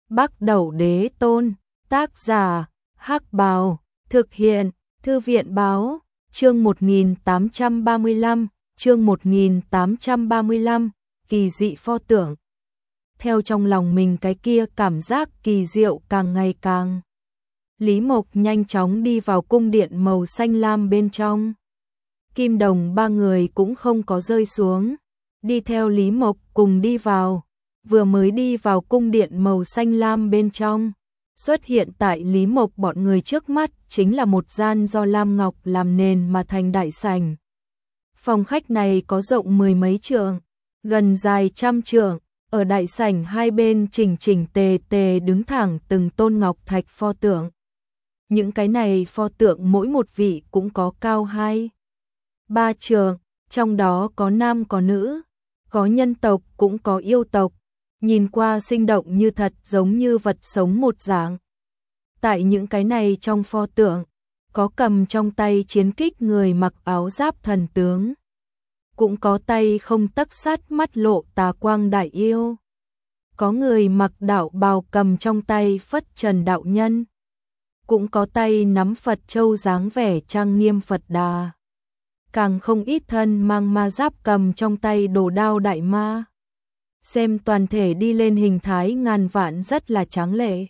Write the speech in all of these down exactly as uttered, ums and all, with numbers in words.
Bắc Đẩu Đế Tôn, tác giả, Hắc Bào, thực hiện, Thư viện Báo, chương một nghìn tám trăm ba mươi lăm, chương một nghìn tám trăm ba mươi lăm, kỳ dị pho tượng. Theo trong lòng mình cái kia cảm giác kỳ diệu càng ngày càng. Lý Mộc nhanh chóng đi vào cung điện màu xanh lam bên trong. Kim Đồng ba người cũng không có rơi xuống, đi theo Lý Mộc cùng đi vào. Vừa mới đi vào cung điện màu xanh lam bên trong, xuất hiện tại Lý Mộc bọn người trước mắt chính là một gian do lam ngọc làm nền mà thành đại sảnh. Phòng khách này có rộng mười mấy trượng, gần dài trăm trượng, ở đại sảnh hai bên chỉnh chỉnh tề tề đứng thẳng từng tôn ngọc thạch pho tượng. Những cái này pho tượng mỗi một vị cũng có cao hai, ba trượng, trong đó có nam có nữ, có nhân tộc cũng có yêu tộc. Nhìn qua sinh động như thật, giống như vật sống một dạng. Tại những cái này trong pho tượng, có cầm trong tay chiến kích người mặc áo giáp thần tướng. Cũng có tay không tấc sắt mắt lộ tà quang đại yêu. Có người mặc đạo bào cầm trong tay phất trần đạo nhân. Cũng có tay nắm Phật châu dáng vẻ trang nghiêm Phật Đà. Càng không ít thân mang ma giáp cầm trong tay đồ đao đại ma. Xem toàn thể đi lên hình thái ngàn vạn rất là tráng lệ.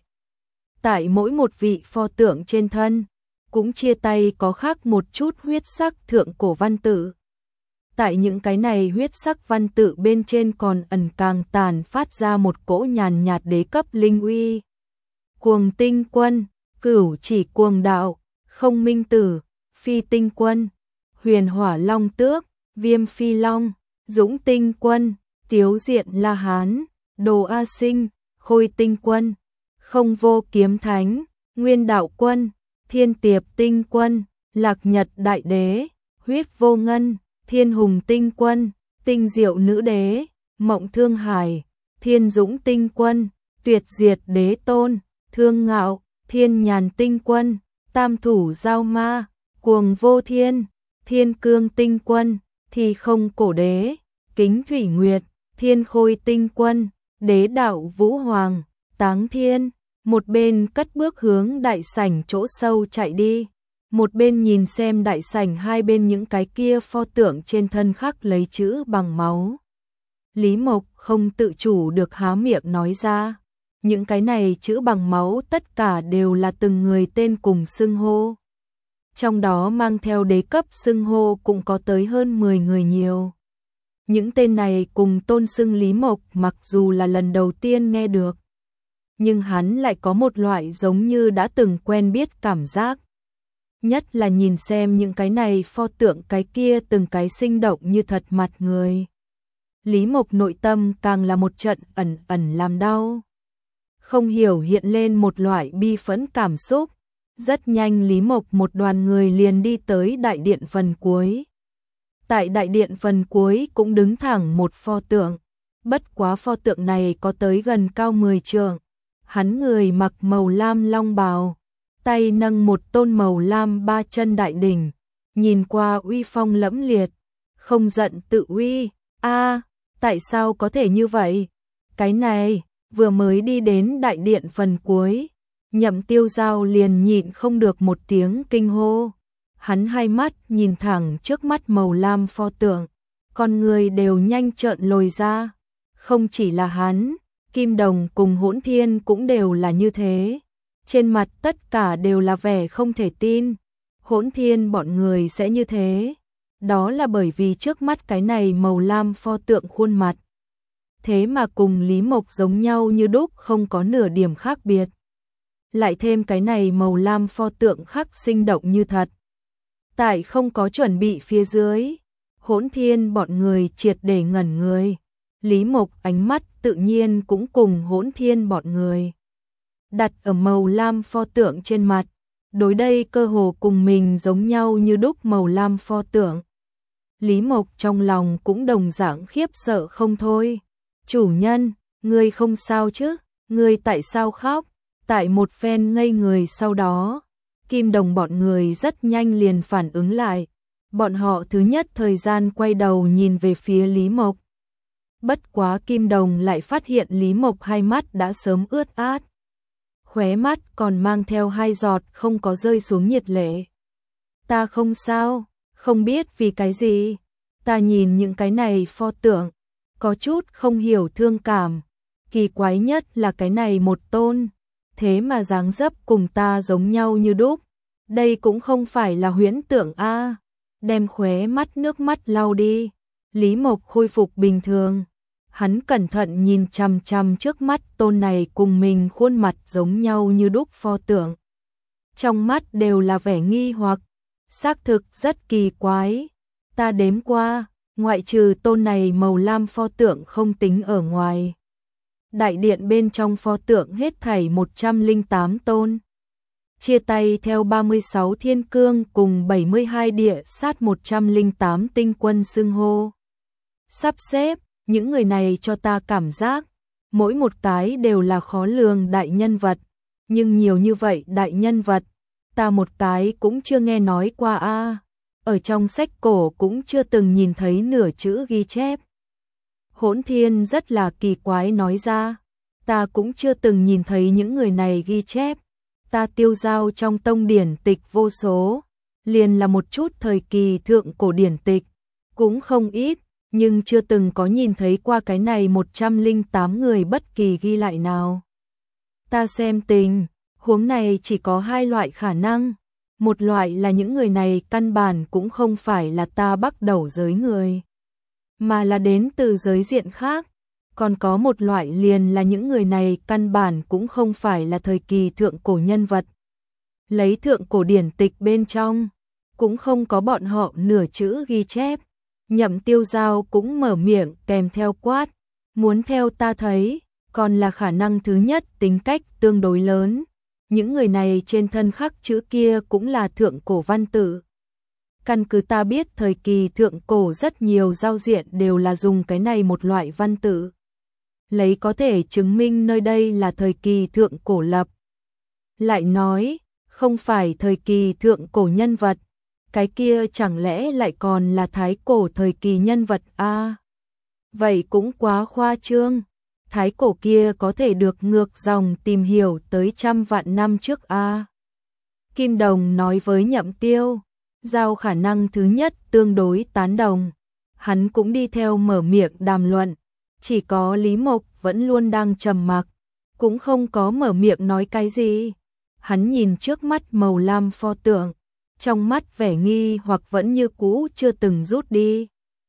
Tại mỗi một vị pho tượng trên thân, cũng chia tay có khác một chút huyết sắc thượng cổ văn tự. Tại những cái này huyết sắc văn tự bên trên còn ẩn càng tàn phát ra một cỗ nhàn nhạt đế cấp linh uy. Cuồng tinh quân, cửu chỉ cuồng đạo, không minh tử, phi tinh quân, huyền hỏa long tước, viêm phi long, dũng tinh quân, Tiếu diện La Hán, Đồ A Sinh, Khôi Tinh Quân, Không Vô Kiếm Thánh, Nguyên Đạo Quân, Thiên Tiệp Tinh Quân, Lạc Nhật Đại Đế, Huyết Vô Ngân, Thiên Hùng Tinh Quân, Tinh Diệu Nữ Đế, Mộng Thương Hải, Thiên Dũng Tinh Quân, Tuyệt Diệt Đế Tôn, Thương Ngạo, Thiên Nhàn Tinh Quân, Tam Thủ Giao Ma, Cuồng Vô Thiên, Thiên Cương Tinh Quân, Thì Không Cổ Đế, Kính Thủy Nguyệt, Thiên Khôi Tinh Quân, Đế Đạo Vũ Hoàng, Táng Thiên, một bên cất bước hướng đại sảnh chỗ sâu chạy đi, một bên nhìn xem đại sảnh hai bên những cái kia pho tượng trên thân khắc lấy chữ bằng máu. Lý Mộc không tự chủ được há miệng nói ra, những cái này chữ bằng máu tất cả đều là từng người tên cùng xưng hô. Trong đó mang theo đế cấp xưng hô cũng có tới hơn mười người nhiều. Những tên này cùng tôn xưng Lý Mộc mặc dù là lần đầu tiên nghe được, nhưng hắn lại có một loại giống như đã từng quen biết cảm giác. Nhất là nhìn xem những cái này pho tượng cái kia từng cái sinh động như thật mặt người. Lý Mộc nội tâm càng là một trận ẩn ẩn làm đau. Không hiểu hiện lên một loại bi phẫn cảm xúc. Rất nhanh Lý Mộc một đoàn người liền đi tới đại điện phần cuối. Tại đại điện phần cuối cũng đứng thẳng một pho tượng, bất quá pho tượng này có tới gần cao mười trượng. Hắn người mặc màu lam long bào, tay nâng một tôn màu lam ba chân đại đỉnh, nhìn qua uy phong lẫm liệt, không giận tự uy. A, tại sao có thể như vậy? Cái này, vừa mới đi đến đại điện phần cuối, Nhậm Tiêu Giao liền nhịn không được một tiếng kinh hô. Hắn hai mắt nhìn thẳng trước mắt màu lam pho tượng, con người đều nhanh trợn lồi ra. Không chỉ là hắn, Kim Đồng cùng Hỗn Thiên cũng đều là như thế. Trên mặt tất cả đều là vẻ không thể tin. Hỗn Thiên bọn người sẽ như thế. Đó là bởi vì trước mắt cái này màu lam pho tượng khuôn mặt. Thế mà cùng Lý Mộc giống nhau như đúc, không có nửa điểm khác biệt. Lại thêm cái này màu lam pho tượng khắc sinh động như thật. Tại không có chuẩn bị phía dưới, Hỗn Thiên bọn người triệt để ngẩn người. Lý Mộc ánh mắt tự nhiên cũng cùng Hỗn Thiên bọn người đặt ở màu lam pho tượng trên mặt, đối đây cơ hồ cùng mình giống nhau như đúc màu lam pho tượng. Lý Mộc trong lòng cũng đồng dạng khiếp sợ không thôi. Chủ nhân, ngươi không sao chứ? Ngươi tại sao khóc? Tại một phen ngây người sau đó, Kim Đồng bọn người rất nhanh liền phản ứng lại. Bọn họ thứ nhất thời gian quay đầu nhìn về phía Lý Mộc. Bất quá Kim Đồng lại phát hiện Lý Mộc hai mắt đã sớm ướt át. khóe mắt còn mang theo hai giọt không có rơi xuống nhiệt lệ. Ta không sao, không biết vì cái gì. Ta nhìn những cái này pho tượng, có chút không hiểu thương cảm. Kỳ quái nhất là cái này một tôn, thế mà dáng dấp cùng ta giống nhau như đúc. Đây cũng không phải là huyễn tượng a. Đem khóe mắt nước mắt lau đi. Lý Mộc khôi phục bình thường. Hắn cẩn thận nhìn chằm chằm trước mắt tôn này cùng mình khuôn mặt giống nhau như đúc pho tượng. Trong mắt đều là vẻ nghi hoặc, xác thực rất kỳ quái. Ta đếm qua, ngoại trừ tôn này màu lam pho tượng không tính ở ngoài. Đại điện bên trong pho tượng hết thảy một trăm lẻ tám tôn. Chia tay theo ba mươi sáu thiên cương cùng bảy mươi hai địa sát một trăm lẻ tám tinh quân xưng hô. Sắp xếp, những người này cho ta cảm giác, mỗi một cái đều là khó lường đại nhân vật. Nhưng nhiều như vậy đại nhân vật, ta một cái cũng chưa nghe nói qua a. Ở trong sách cổ cũng chưa từng nhìn thấy nửa chữ ghi chép. Hỗn Thiên rất là kỳ quái nói ra, ta cũng chưa từng nhìn thấy những người này ghi chép. Ta tiêu giao trong tông điển tịch vô số, liền là một chút thời kỳ thượng cổ điển tịch, cũng không ít, nhưng chưa từng có nhìn thấy qua cái này một trăm lẻ tám người bất kỳ ghi lại nào. Ta xem tình, huống này chỉ có hai loại khả năng. Một loại là những người này căn bản cũng không phải là ta bắt đầu giới người, mà là đến từ giới diện khác. Còn có một loại liền là những người này căn bản cũng không phải là thời kỳ thượng cổ nhân vật. Lấy thượng cổ điển tịch bên trong, cũng không có bọn họ nửa chữ ghi chép. Nhậm Tiêu Giao cũng mở miệng kèm theo quát, muốn theo ta thấy, còn là khả năng thứ nhất tính cách tương đối lớn. Những người này trên thân khắc chữ kia cũng là thượng cổ văn tự. Căn cứ ta biết thời kỳ thượng cổ rất nhiều giao diện đều là dùng cái này một loại văn tự. Lấy có thể chứng minh nơi đây là thời kỳ thượng cổ lập. Lại nói, không phải thời kỳ thượng cổ nhân vật, cái kia chẳng lẽ lại còn là thái cổ thời kỳ nhân vật a? À, vậy cũng quá khoa trương. Thái cổ kia có thể được ngược dòng tìm hiểu tới trăm vạn năm trước a. À, Kim Đồng nói với Nhậm Tiêu Giao khả năng thứ nhất tương đối tán đồng. Hắn cũng đi theo mở miệng đàm luận. Chỉ có Lý Mộc vẫn luôn đang trầm mặc, cũng không có mở miệng nói cái gì. Hắn nhìn trước mắt màu lam pho tượng, trong mắt vẻ nghi hoặc vẫn như cũ chưa từng rút đi.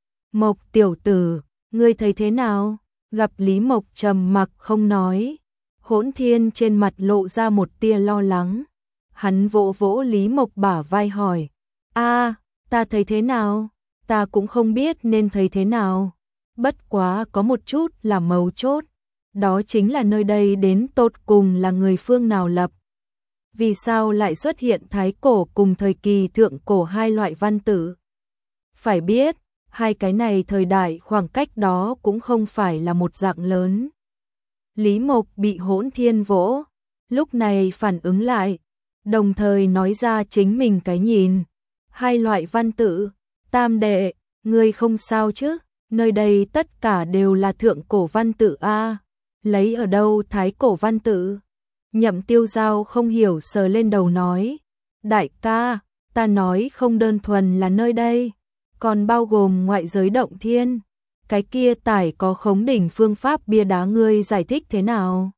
Mộc tiểu tử, ngươi thấy thế nào? Gặp Lý Mộc trầm mặc không nói, Hỗn Thiên trên mặt lộ ra một tia lo lắng. Hắn vỗ vỗ Lý Mộc bả vai hỏi, a, ta thấy thế nào? Ta cũng không biết nên thấy thế nào. Bất quá có một chút là mấu chốt, đó chính là nơi đây đến tột cùng là người phương nào lập. Vì sao lại xuất hiện thái cổ cùng thời kỳ thượng cổ hai loại văn tự? Phải biết, hai cái này thời đại khoảng cách đó cũng không phải là một dạng lớn. Lý Mộc bị Hỗn Thiên vỗ, lúc này phản ứng lại, đồng thời nói ra chính mình cái nhìn. Hai loại văn tự, Tam đệ, ngươi không sao chứ? Nơi đây tất cả đều là thượng cổ văn tự a, lấy ở đâu thái cổ văn tự? Nhậm Tiêu Giao không hiểu sờ lên đầu nói, đại ca, ta nói không đơn thuần là nơi đây, còn bao gồm ngoại giới động thiên. Cái kia tải có khống đỉnh phương pháp bia đá ngươi giải thích thế nào?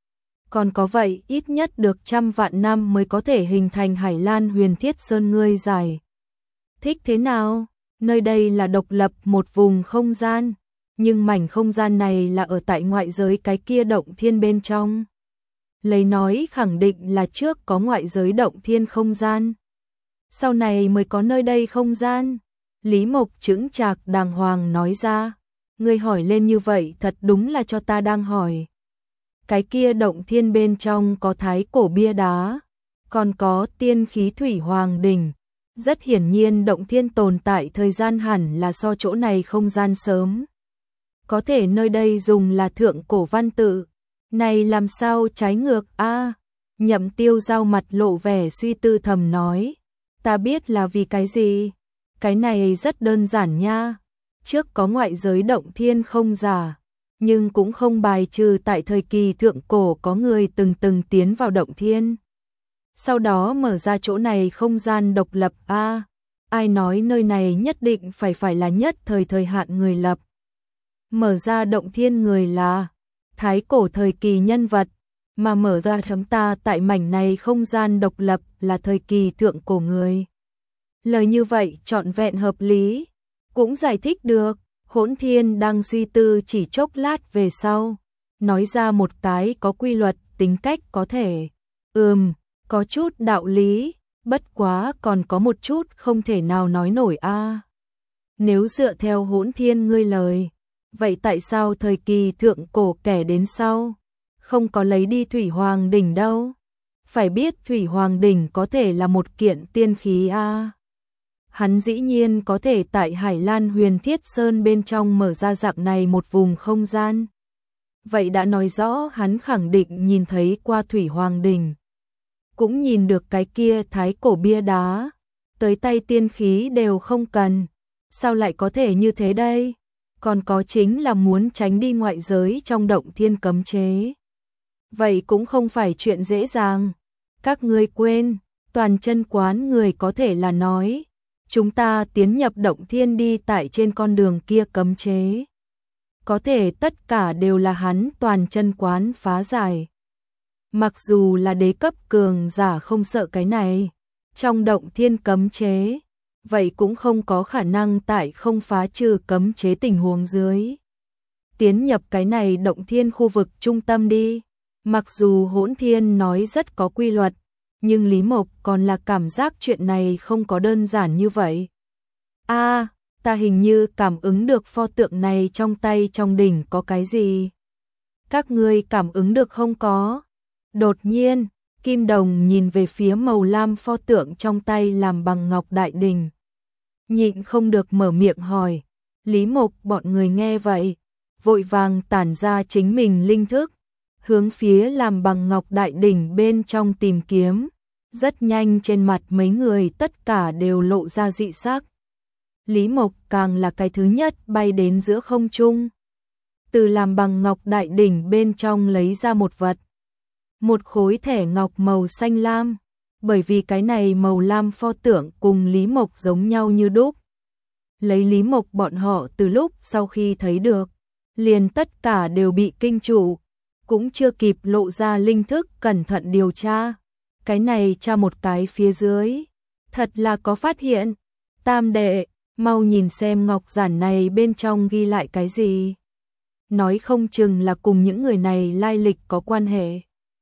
Còn có vậy ít nhất được trăm vạn năm mới có thể hình thành Hải Lan Huyền Thiết Sơn ngươi giải thích thế nào? Nơi đây là độc lập một vùng không gian, nhưng mảnh không gian này là ở tại ngoại giới cái kia động thiên bên trong. Lấy nói khẳng định là trước có ngoại giới động thiên không gian, sau này mới có nơi đây không gian. Lý Mộc chững chạc đàng hoàng nói ra, ngươi hỏi lên như vậy thật đúng là cho ta đang hỏi. Cái kia động thiên bên trong có thái cổ bia đá, còn có tiên khí thủy hoàng đỉnh. Rất hiển nhiên động thiên tồn tại thời gian hẳn là so chỗ này không gian sớm. Có thể nơi đây dùng là thượng cổ văn tự, này làm sao trái ngược a? À, Nhậm Tiêu Giao mặt lộ vẻ suy tư thầm nói, ta biết là vì cái gì. Cái này rất đơn giản nha. Trước có ngoại giới động thiên không giả, nhưng cũng không bài trừ tại thời kỳ thượng cổ có người từng từng tiến vào động thiên. Sau đó mở ra chỗ này không gian độc lập a, à, ai nói nơi này nhất định phải phải là nhất thời thời hạn người lập. Mở ra động thiên người là thái cổ thời kỳ nhân vật, mà mở ra chúng ta tại mảnh này không gian độc lập là thời kỳ thượng cổ người. Lời như vậy trọn vẹn hợp lý, cũng giải thích được. Hỗn Thiên đang suy tư chỉ chốc lát về sau, nói ra một cái có quy luật, tính cách có thể. Ừm, có chút đạo lý, bất quá còn có một chút không thể nào nói nổi a. À. Nếu dựa theo Hỗn Thiên ngươi lời, vậy tại sao thời kỳ thượng cổ kẻ đến sau không có lấy đi Thủy Hoàng đỉnh đâu? Phải biết Thủy Hoàng đỉnh có thể là một kiện tiên khí a. À. Hắn dĩ nhiên có thể tại Hải Lan Huyền Thiết Sơn bên trong mở ra dạng này một vùng không gian. Vậy đã nói rõ hắn khẳng định nhìn thấy qua Thủy Hoàng đỉnh, cũng nhìn được cái kia thái cổ bia đá, tới tay tiên khí đều không cần. Sao lại có thể như thế đây? Còn có chính là muốn tránh đi ngoại giới trong động thiên cấm chế. Vậy cũng không phải chuyện dễ dàng. Các ngươi quên, toàn chân quán người có thể là nói chúng ta tiến nhập động thiên đi tại trên con đường kia cấm chế. Có thể tất cả đều là hắn toàn chân quán phá giải. Mặc dù là đế cấp cường giả không sợ cái này, trong động thiên cấm chế, vậy cũng không có khả năng tại không phá trừ cấm chế tình huống dưới. Tiến nhập cái này động thiên khu vực trung tâm đi. Mặc dù Hỗn Thiên nói rất có quy luật, nhưng Lý Mộc còn là cảm giác chuyện này không có đơn giản như vậy. A, à, ta hình như cảm ứng được pho tượng này trong tay trong đỉnh có cái gì. Các ngươi cảm ứng được không có? Đột nhiên, Kim Đồng nhìn về phía màu lam pho tượng trong tay làm bằng ngọc đại đỉnh. Nhịn không được mở miệng hỏi. Lý Mộc bọn người nghe vậy, vội vàng tản ra chính mình linh thức, hướng phía làm bằng ngọc đại đỉnh bên trong tìm kiếm. Rất nhanh trên mặt mấy người tất cả đều lộ ra dị sắc. Lý Mộc càng là cái thứ nhất bay đến giữa không trung. Từ làm bằng ngọc đại đỉnh bên trong lấy ra một vật. Một khối thẻ ngọc màu xanh lam. Bởi vì cái này màu lam pho tượng cùng Lý Mộc giống nhau như đúc. Lấy Lý Mộc bọn họ từ lúc sau khi thấy được, liền tất cả đều bị kinh trụ. Cũng chưa kịp lộ ra linh thức cẩn thận điều tra. Cái này tra một cái phía dưới, thật là có phát hiện. Tam đệ, mau nhìn xem ngọc giản này bên trong ghi lại cái gì. Nói không chừng là cùng những người này lai lịch có quan hệ.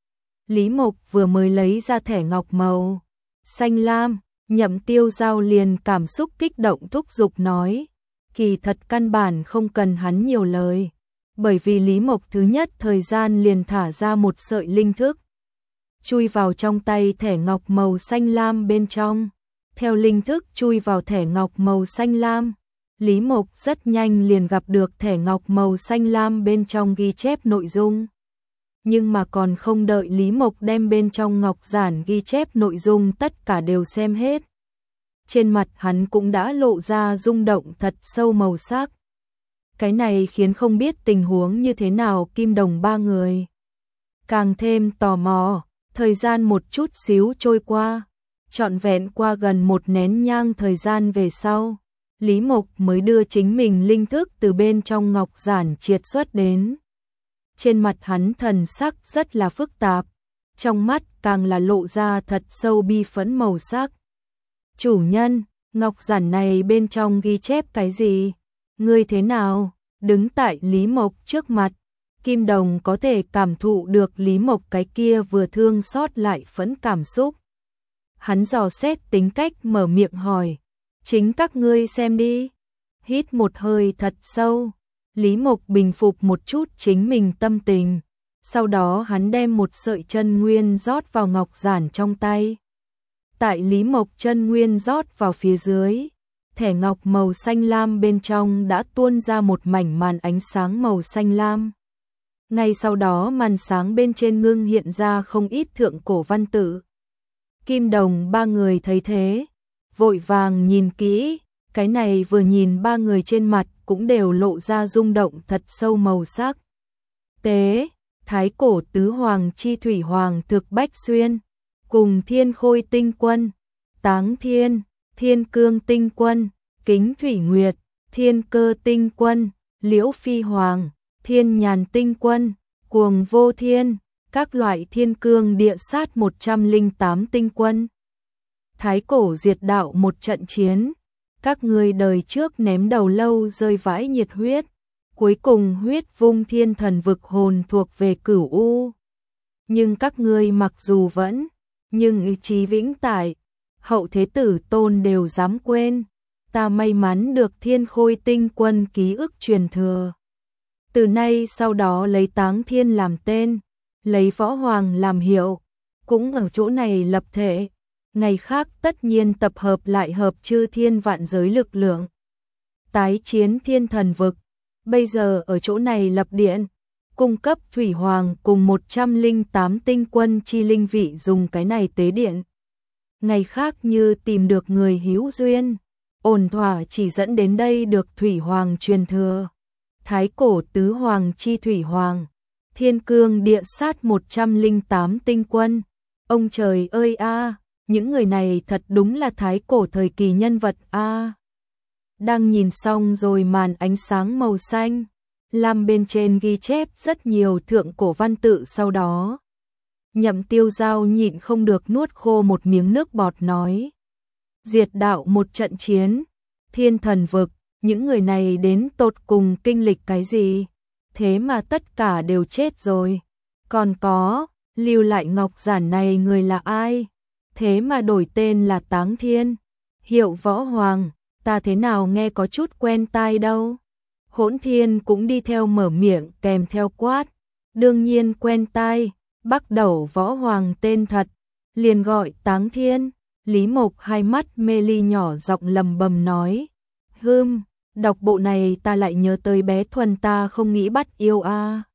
Lý Mộc vừa mới lấy ra thẻ ngọc màu xanh lam, Nhậm Tiêu Giao liền cảm xúc kích động thúc giục nói. Kỳ thật căn bản không cần hắn nhiều lời, bởi vì Lý Mộc thứ nhất thời gian liền thả ra một sợi linh thức, chui vào trong tay thẻ ngọc màu xanh lam bên trong. Theo linh thức chui vào thẻ ngọc màu xanh lam, Lý Mộc rất nhanh liền gặp được thẻ ngọc màu xanh lam bên trong ghi chép nội dung. Nhưng mà còn không đợi Lý Mộc đem bên trong ngọc giản ghi chép nội dung tất cả đều xem hết, trên mặt hắn cũng đã lộ ra rung động thật sâu màu sắc. Cái này khiến không biết tình huống như thế nào Kim Đồng ba người càng thêm tò mò. Thời gian một chút xíu trôi qua, trọn vẹn qua gần một nén nhang thời gian về sau, Lý Mộc mới đưa chính mình linh thức từ bên trong ngọc giản triệt xuất đến. Trên mặt hắn thần sắc rất là phức tạp, trong mắt càng là lộ ra thật sâu bi phẫn màu sắc. Chủ nhân, ngọc giản này bên trong ghi chép cái gì? Ngươi thế nào? Đứng tại Lý Mộc trước mặt, Kim Đồng có thể cảm thụ được Lý Mộc cái kia vừa thương xót lại phẫn cảm xúc. Hắn dò xét tính cách mở miệng hỏi. Chính các ngươi xem đi. Hít một hơi thật sâu, Lý Mộc bình phục một chút chính mình tâm tình. Sau đó hắn đem một sợi chân nguyên rót vào ngọc giản trong tay. Tại Lý Mộc chân nguyên rót vào phía dưới, thẻ ngọc màu xanh lam bên trong đã tuôn ra một mảnh màn ánh sáng màu xanh lam. Ngay sau đó màn sáng bên trên ngưng hiện ra không ít thượng cổ văn tự. Kim Đồng ba người thấy thế, vội vàng nhìn kỹ, cái này vừa nhìn ba người trên mặt cũng đều lộ ra rung động thật sâu màu sắc. tế, thái cổ tứ hoàng chi thủy hoàng thực Bách Xuyên, cùng Thiên Khôi tinh quân, Táng Thiên, Thiên Cương tinh quân, Kính Thủy Nguyệt, Thiên Cơ tinh quân, Liễu Phi Hoàng, Thiên Nhàn tinh quân, Cuồng Vô Thiên, các loại thiên cương địa sát một trăm lẻ tám tinh quân. Thái cổ diệt đạo một trận chiến, các ngươi đời trước ném đầu lâu rơi vãi nhiệt huyết, cuối cùng huyết vung thiên thần vực hồn thuộc về Cửu U. Nhưng các ngươi mặc dù vẫn, nhưng ý chí vĩnh tại, hậu thế tử tôn đều dám quên. Ta may mắn được Thiên Khôi tinh quân ký ức truyền thừa. Từ nay sau đó lấy Táng Thiên làm tên, lấy Võ Hoàng làm hiệu, cũng ở chỗ này lập thể. Ngày khác tất nhiên tập hợp lại hợp chư thiên vạn giới lực lượng, tái chiến thiên thần vực. Bây giờ ở chỗ này lập điện, cung cấp Thủy Hoàng cùng một trăm lẻ tám tinh quân chi linh vị dùng cái này tế điện. Ngày khác như tìm được người hữu duyên, ổn thỏa chỉ dẫn đến đây được Thủy Hoàng truyền thừa. Thái cổ tứ hoàng chi Thủy Hoàng, Thiên Cương địa sát một trăm lẻ tám tinh quân. Ông trời ơi a, những người này thật đúng là thái cổ thời kỳ nhân vật a. Đang nhìn xong rồi màn ánh sáng màu xanh, lam bên trên ghi chép rất nhiều thượng cổ văn tự sau đó. Nhậm Tiêu Giao nhịn không được nuốt khô một miếng nước bọt nói. Diệt đạo một trận chiến, thiên thần vực, những người này đến tột cùng kinh lịch cái gì? Thế mà tất cả đều chết rồi. Còn có, lưu lại ngọc giản này người là ai? Thế mà đổi tên là Táng Thiên, hiệu Võ Hoàng, ta thế nào nghe có chút quen tai đâu. Hỗn Thiên cũng đi theo mở miệng kèm theo quát. Đương nhiên quen tai, bắt đầu Võ Hoàng tên thật, liền gọi Táng Thiên. Lý Mộc hai mắt mê ly nhỏ giọng lầm bầm nói. Hừm, đọc bộ này ta lại nhớ tới bé Thuần ta không nghĩ bắt yêu a.